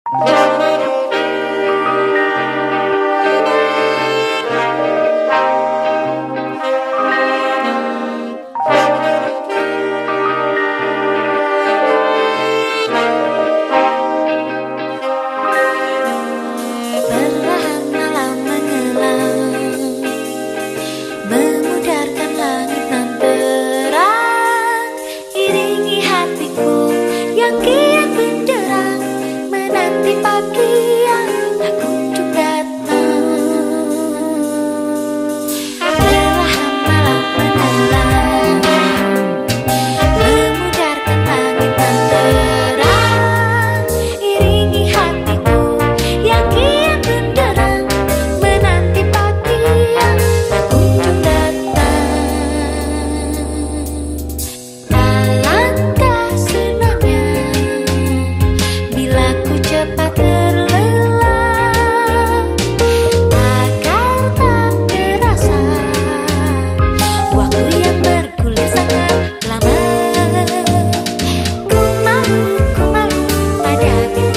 Perlahan malam mengelam, memudarkan langit nan terang, iringi hatiku yang kian benderang, menanti pagi yang tak kunjung datang. Perlahan malam mengelam, memudarkan langit nan terang, iringi hatiku yang kian benderang, menanti pagi yang tak kunjung datang. Alangkah senangnya bila ku cepat terlelap, agar tak terasa waktu yang bergulir sangat lama. Ku malu pada diri